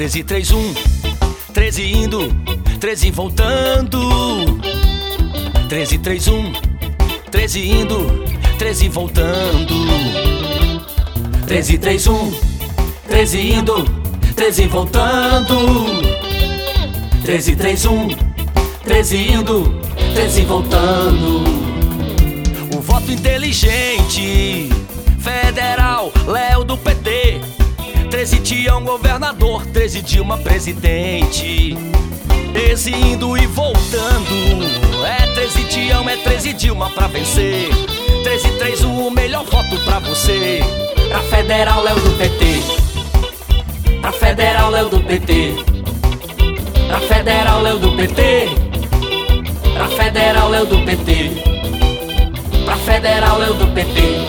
13, 3, 1, 13 indo, 13 voltando. 13, 3, 1, 13 indo, 13 voltando. 13, 3, 1, 13 indo, 13 voltando. 13, 3, 1, 13 indo, 13 voltando. O voto inteligente, federal, Léo do PT. 13 Tião governador, 13 Dilma presidente. 13 indo e voltando, é 13 Tião, é 13 Dilma pra vencer. 13, 3, 1, o melhor voto pra você. Pra federal, Léo do PT. Pra federal, Léo do PT. Pra federal, Léo do PT. Pra federal, Léo do PT. Pra federal, Léo do PT.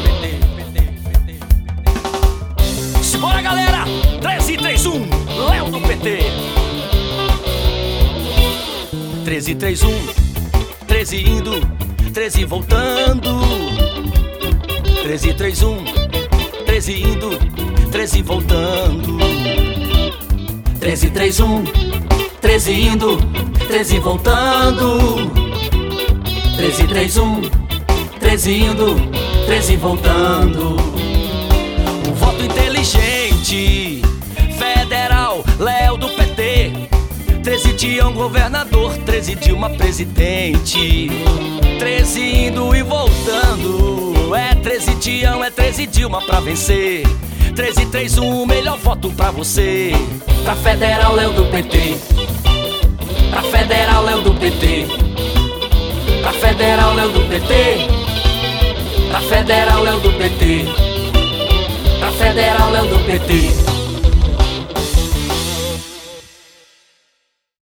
Simbora, galera! 13, 3, 1, Léo do PT. 13, 3, 1, 13 indo, 13 voltando. 13, 3, 1, 13 indo, 13 voltando. 13, 3, 1, 13 indo, 13 voltando. 13, 3, 1, 13 indo, 13 voltando. O voto inteligente, federal, Léo do PT. 13 Tião governador, 13 Dilma presidente. 13 indo e voltando, é 13 Tião, é 13 Dilma pra vencer. 13, 3, 1, o melhor voto pra você. Pra federal, Léo do PT. Pra federal, Léo do PT. Pra federal, Léo do PT. Pra federal, Léo do PT. Pra federal, Léo do PT.